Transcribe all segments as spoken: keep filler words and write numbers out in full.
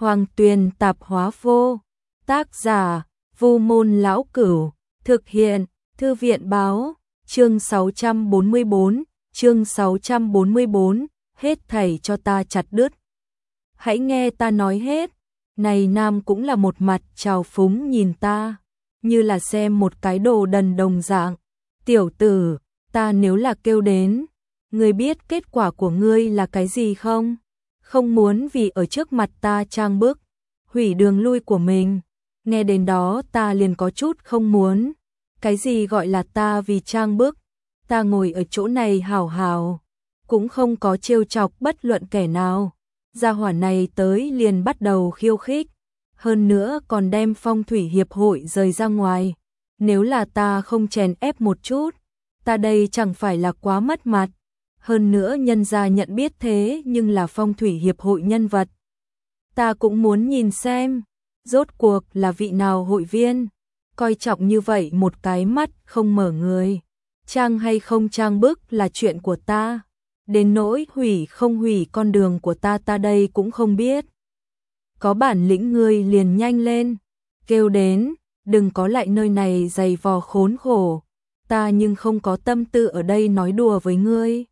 Hoàng Tuyền tạp hóa vô. Tác giả: Vu Môn Lão Cửu. Thực hiện: Thư viện báo. Chương sáu trăm bốn mươi bốn. Chương sáu trăm bốn mươi bốn. Hết thảy cho ta chặt đứt. Hãy nghe ta nói hết. Này nam cũng là một mặt trào phúng nhìn ta, như là xem một cái đồ đần đồng dạng. Tiểu tử, ta nếu là kêu đến, ngươi biết kết quả của ngươi là cái gì không? Không muốn vì ở trước mặt ta trang bức, hủy đường lui của mình. Nghe đến đó ta liền có chút không muốn. Cái gì gọi là ta vì trang bức? Ta ngồi ở chỗ này hào hào, cũng không có trêu chọc bất luận kẻ nào. Gia hỏa này tới liền bắt đầu khiêu khích, hơn nữa còn đem phong thủy hiệp hội rời ra ngoài. Nếu là ta không chèn ép một chút, ta đây chẳng phải là quá mất mặt. Hơn nữa nhân gia nhận biết thế nhưng là phong thủy hiệp hội nhân vật. Ta cũng muốn nhìn xem, rốt cuộc là vị nào hội viên, coi trọng như vậy một cái mắt không mở người. Trang hay không trang bức là chuyện của ta. Đến nỗi hủy không hủy con đường của ta ta đây cũng không biết. Có bản lĩnh ngươi liền nhanh lên, kêu đến, đừng có lại nơi này dày vò khốn khổ. Ta nhưng không có tâm tư ở đây nói đùa với ngươi.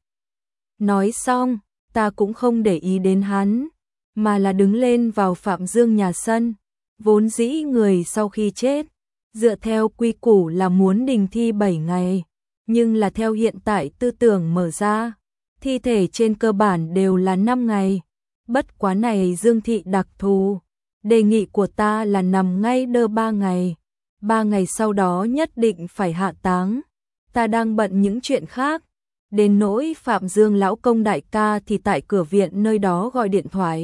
Nói xong, ta cũng không để ý đến hắn, mà là đứng lên vào Phạm Dương nhà sân. Vốn dĩ người sau khi chết, dựa theo quy củ là muốn đình thi bảy ngày, nhưng là theo hiện tại tư tưởng mở ra, thi thể trên cơ bản đều là năm ngày. Bất quá này Dương thị đặc thù, đề nghị của ta là nằm ngay đơ ba ngày. Ba ngày sau đó nhất định phải hạ táng. Ta đang bận những chuyện khác. Đến nỗi Phạm Dương lão công đại ca thì tại cửa viện nơi đó gọi điện thoại.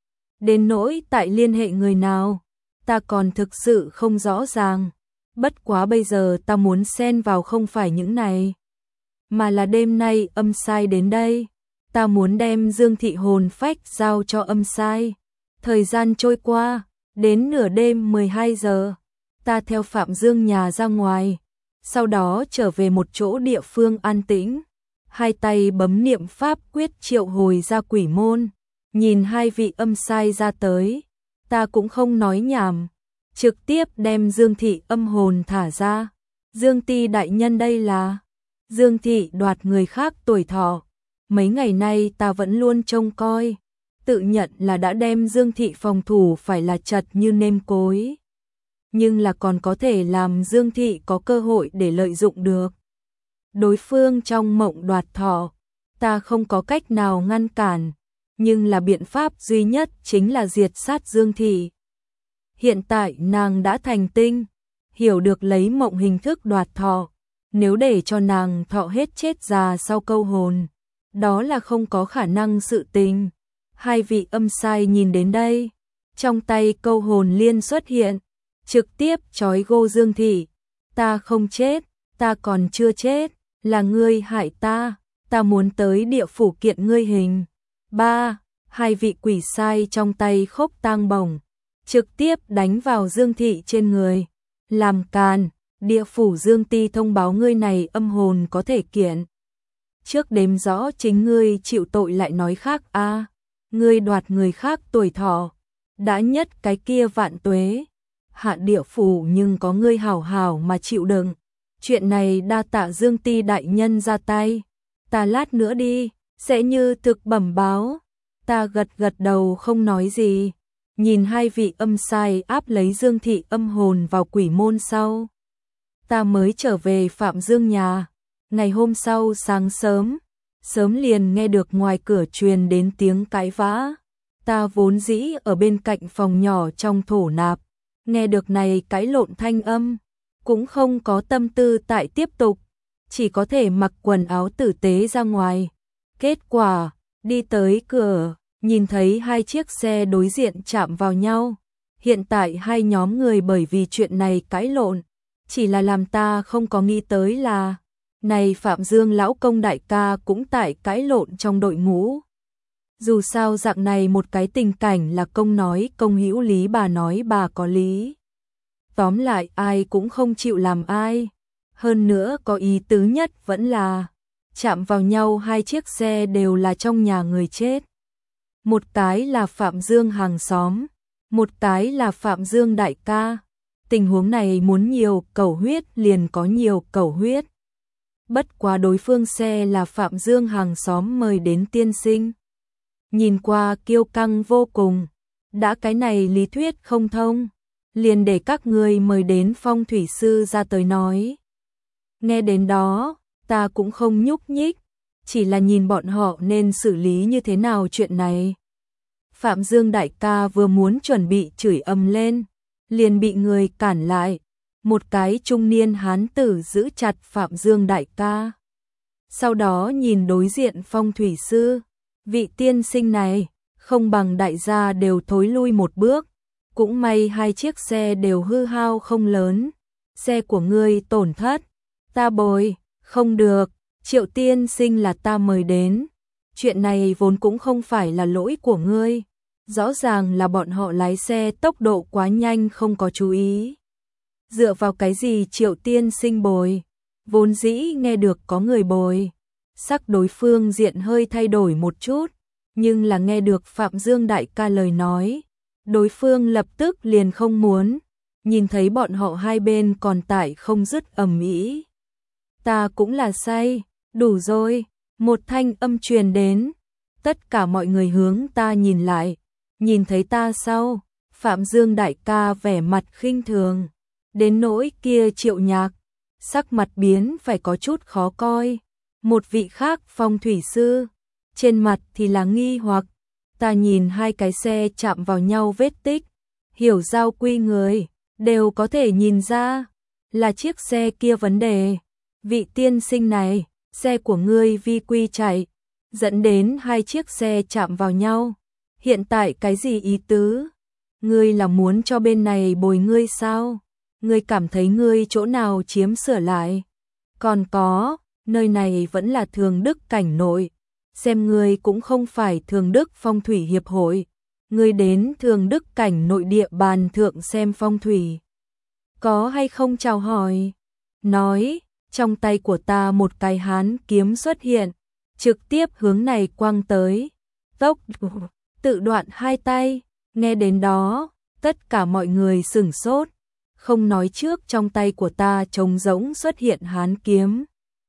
Đến nỗi tại liên hệ người nào, ta còn thực sự không rõ ràng. Bất quá bây giờ ta muốn xen vào không phải những này, mà là đêm nay âm sai đến đây. Ta muốn đem Dương thị hồn phách giao cho âm sai. Thời gian trôi qua, đến nửa đêm mười hai giờ, ta theo Phạm Dương nhà ra ngoài, sau đó trở về một chỗ địa phương an tĩnh. Hai tay bấm niệm pháp quyết triệu hồi ra quỷ môn, nhìn hai vị âm sai ra tới. Ta cũng không nói nhảm, trực tiếp đem Dương thị âm hồn thả ra. Dương ti đại nhân đây là... Dương thị đoạt người khác tuổi thọ. Mấy ngày nay ta vẫn luôn trông coi, tự nhận là đã đem Dương thị phòng thủ phải là chật như nêm cối, nhưng là còn có thể làm Dương thị có cơ hội để lợi dụng được. Đối phương trong mộng đoạt thọ, ta không có cách nào ngăn cản, nhưng là biện pháp duy nhất chính là diệt sát Dương thị. Hiện tại nàng đã thành tinh, hiểu được lấy mộng hình thức đoạt thọ. Nếu để cho nàng thọ hết chết già sau câu hồn, đó là không có khả năng sự tình. Hai vị âm sai nhìn đến đây, trong tay câu hồn liên xuất hiện, trực tiếp trói gô Dương thị. Ta không chết, ta còn chưa chết, là ngươi hại ta, ta muốn tới địa phủ kiện ngươi hình. Ba, hai vị quỷ sai trong tay khốc tang bổng, trực tiếp đánh vào Dương thị trên người. Làm càn, địa phủ Dương ti thông báo ngươi này âm hồn có thể kiện. Trước đếm rõ chính ngươi chịu tội lại nói khác a à, ngươi đoạt người khác tuổi thọ, đã nhất cái kia vạn tuế. Hạ địa phủ nhưng có ngươi hảo hảo mà chịu đựng. Chuyện này đa tạ Dương ti đại nhân ra tay. Ta lát nữa đi, sẽ như thực bẩm báo. Ta gật gật đầu không nói gì. Nhìn hai vị âm sai áp lấy Dương thị âm hồn vào quỷ môn sau, ta mới trở về Phạm Dương nhà. Ngày hôm sau sáng sớm, sớm liền nghe được ngoài cửa truyền đến tiếng cãi vã. Ta vốn dĩ ở bên cạnh phòng nhỏ trong thổ nạp, nghe được này cãi lộn thanh âm, cũng không có tâm tư tại tiếp tục, chỉ có thể mặc quần áo tử tế ra ngoài. Kết quả, đi tới cửa, nhìn thấy hai chiếc xe đối diện chạm vào nhau. Hiện tại hai nhóm người bởi vì chuyện này cãi lộn, chỉ là làm ta không có nghĩ tới là này Phạm Dương lão công đại ca cũng tại cãi lộn trong đội ngũ. Dù sao dạng này một cái tình cảnh là công nói công hữu lý, bà nói bà có lý. Tóm lại ai cũng không chịu làm ai. Hơn nữa có ý tứ nhất vẫn là chạm vào nhau hai chiếc xe đều là trong nhà người chết. Một cái là Phạm Dương hàng xóm, một cái là Phạm Dương đại ca. Tình huống này muốn nhiều cầu huyết liền có nhiều cầu huyết. Bất quá đối phương xe là Phạm Dương hàng xóm mời đến tiên sinh. Nhìn qua kiêu căng vô cùng, đã cái này lý thuyết không thông, liền để các người mời đến phong thủy sư ra tới nói. Nghe đến đó, ta cũng không nhúc nhích, chỉ là nhìn bọn họ nên xử lý như thế nào chuyện này. Phạm Dương đại ca vừa muốn chuẩn bị chửi ầm lên, liền bị người cản lại, một cái trung niên hán tử giữ chặt Phạm Dương đại ca. Sau đó nhìn đối diện phong thủy sư, vị tiên sinh này, không bằng đại gia đều thối lui một bước, cũng may hai chiếc xe đều hư hao không lớn, xe của ngươi tổn thất, ta bồi, không được, Triệu tiên sinh là ta mời đến, chuyện này vốn cũng không phải là lỗi của ngươi, rõ ràng là bọn họ lái xe tốc độ quá nhanh không có chú ý. Dựa vào cái gì Triệu tiên sinh bồi, vốn dĩ nghe được có người bồi, sắc đối phương diện hơi thay đổi một chút, nhưng là nghe được Phạm Dương đại ca lời nói, đối phương lập tức liền không muốn, nhìn thấy bọn họ hai bên còn tại không dứt ầm ĩ. Ta cũng là say, đủ rồi, một thanh âm truyền đến, tất cả mọi người hướng ta nhìn lại, nhìn thấy ta sau, Phạm Dương đại ca vẻ mặt khinh thường, đến nỗi kia Triệu Nhạc, sắc mặt biến phải có chút khó coi, một vị khác phong thủy sư, trên mặt thì là nghi hoặc, ta nhìn hai cái xe chạm vào nhau vết tích, hiểu giao quy người, đều có thể nhìn ra, là chiếc xe kia vấn đề, vị tiên sinh này, xe của ngươi vi quy chạy, dẫn đến hai chiếc xe chạm vào nhau, hiện tại cái gì ý tứ? Ngươi là muốn cho bên này bồi ngươi sao? Ngươi cảm thấy ngươi chỗ nào chiếm sửa lại? Còn có, nơi này vẫn là Thường Đức cảnh nội, xem ngươi cũng không phải Thường Đức Phong thủy hiệp hội, ngươi đến Thường Đức cảnh nội địa bàn thượng xem phong thủy. Có hay không chào hỏi? Nói, trong tay của ta một cái hán kiếm xuất hiện, trực tiếp hướng này quăng tới, tốc tự đoạn hai tay, nghe đến đó, tất cả mọi người sửng sốt, không nói trước trong tay của ta trống rỗng xuất hiện hán kiếm.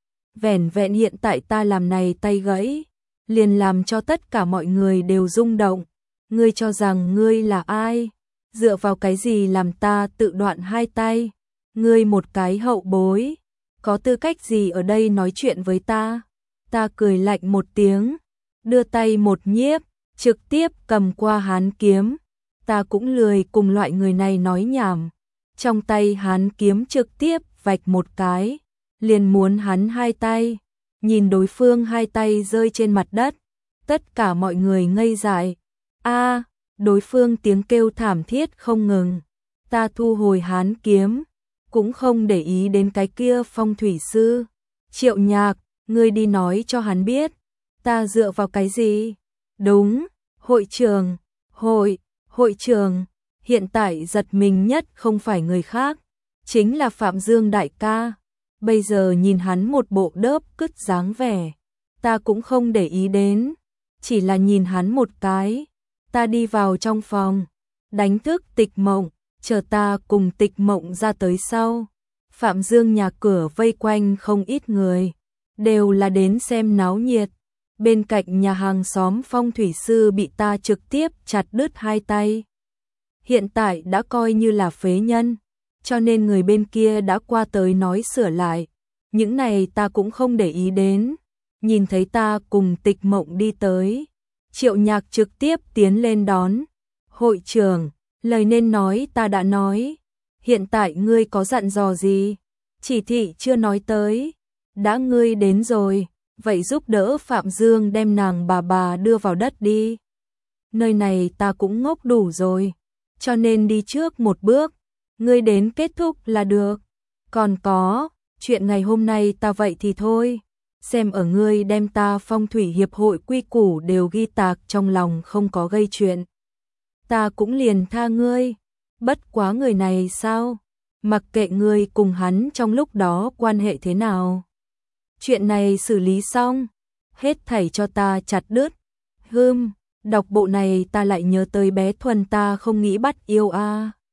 Vẻn vẹn hiện tại ta làm này tay gãy, liền làm cho tất cả mọi người đều rung động, ngươi cho rằng ngươi là ai, dựa vào cái gì làm ta tự đoạn hai tay, ngươi một cái hậu bối, có tư cách gì ở đây nói chuyện với ta, ta cười lạnh một tiếng, đưa tay một nhiếp, trực tiếp cầm qua hán kiếm, ta cũng lười cùng loại người này nói nhảm, trong tay hán kiếm trực tiếp vạch một cái, liền muốn hắn hai tay, nhìn đối phương hai tay rơi trên mặt đất, tất cả mọi người ngây dại, a, đối phương tiếng kêu thảm thiết không ngừng, ta thu hồi hán kiếm, cũng không để ý đến cái kia phong thủy sư, Triệu Nhạc, ngươi đi nói cho hắn biết, ta dựa vào cái gì? Đúng, hội trường, hội, hội trường, hiện tại giật mình nhất không phải người khác, chính là Phạm Dương đại ca. Bây giờ nhìn hắn một bộ đớp cứt dáng vẻ, ta cũng không để ý đến, chỉ là nhìn hắn một cái, ta đi vào trong phòng, đánh thức Tịch Mộng, chờ ta cùng Tịch Mộng ra tới sau. Phạm Dương nhà cửa vây quanh không ít người, đều là đến xem náo nhiệt. Bên cạnh nhà hàng xóm phong thủy sư bị ta trực tiếp chặt đứt hai tay. Hiện tại đã coi như là phế nhân, cho nên người bên kia đã qua tới nói sửa lại. Những này ta cũng không để ý đến. Nhìn thấy ta cùng Tịch Mộng đi tới, Triệu Nhạc trực tiếp tiến lên đón. Hội trưởng, lời nên nói ta đã nói. Hiện tại ngươi có dặn dò gì? Chỉ thị chưa nói tới. Đã ngươi đến rồi, vậy giúp đỡ Phạm Dương đem nàng bà bà đưa vào đất đi. Nơi này ta cũng ngốc đủ rồi, cho nên đi trước một bước. Ngươi đến kết thúc là được. Còn có, chuyện ngày hôm nay ta vậy thì thôi. Xem ở ngươi đem ta phong thủy hiệp hội quy củ đều ghi tạc trong lòng không có gây chuyện. Ta cũng liền tha ngươi. Bất quá người này sao? Mặc kệ ngươi cùng hắn trong lúc đó quan hệ thế nào. Chuyện này xử lý xong, hết thảy cho ta chặt đứt. Hừm, Đọc bộ này ta lại nhớ tới bé Thuần ta không nghĩ bắt yêu a.